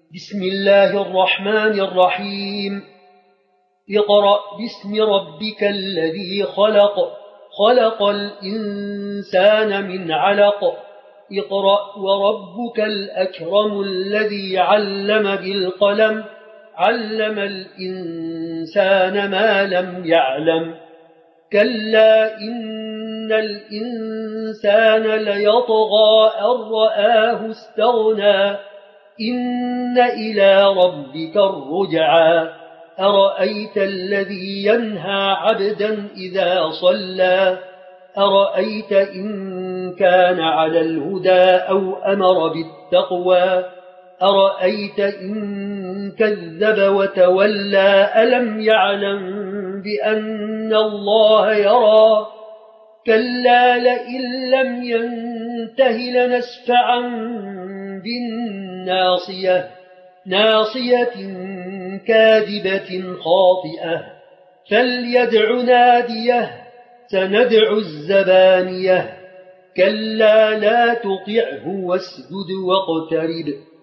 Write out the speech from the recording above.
بسم الله الرحمن الرحيم. اقرأ باسم ربك الذي خلق. خلق الإنسان من علق. اقرأ وربك الأكرم الذي علم بالقلم. علم الإنسان ما لم يعلم. كلا إن الإنسان ليطغى أن رآه استغنى. إن إلى ربك الرجعى. أرأيت الذي ينهى عبدا إذا صلى. أرأيت إن كان على الهدى أو أمر بالتقوى. أرأيت إن كذب وتولى. ألم يعلم بأن الله يرى. كلا لئن لم ينته لنسفعا بالناصية. ناصية كاذبة خاطئة. فليدع ناديه. سندع الزبانية. كلا لا تطعه واسجد واقترب.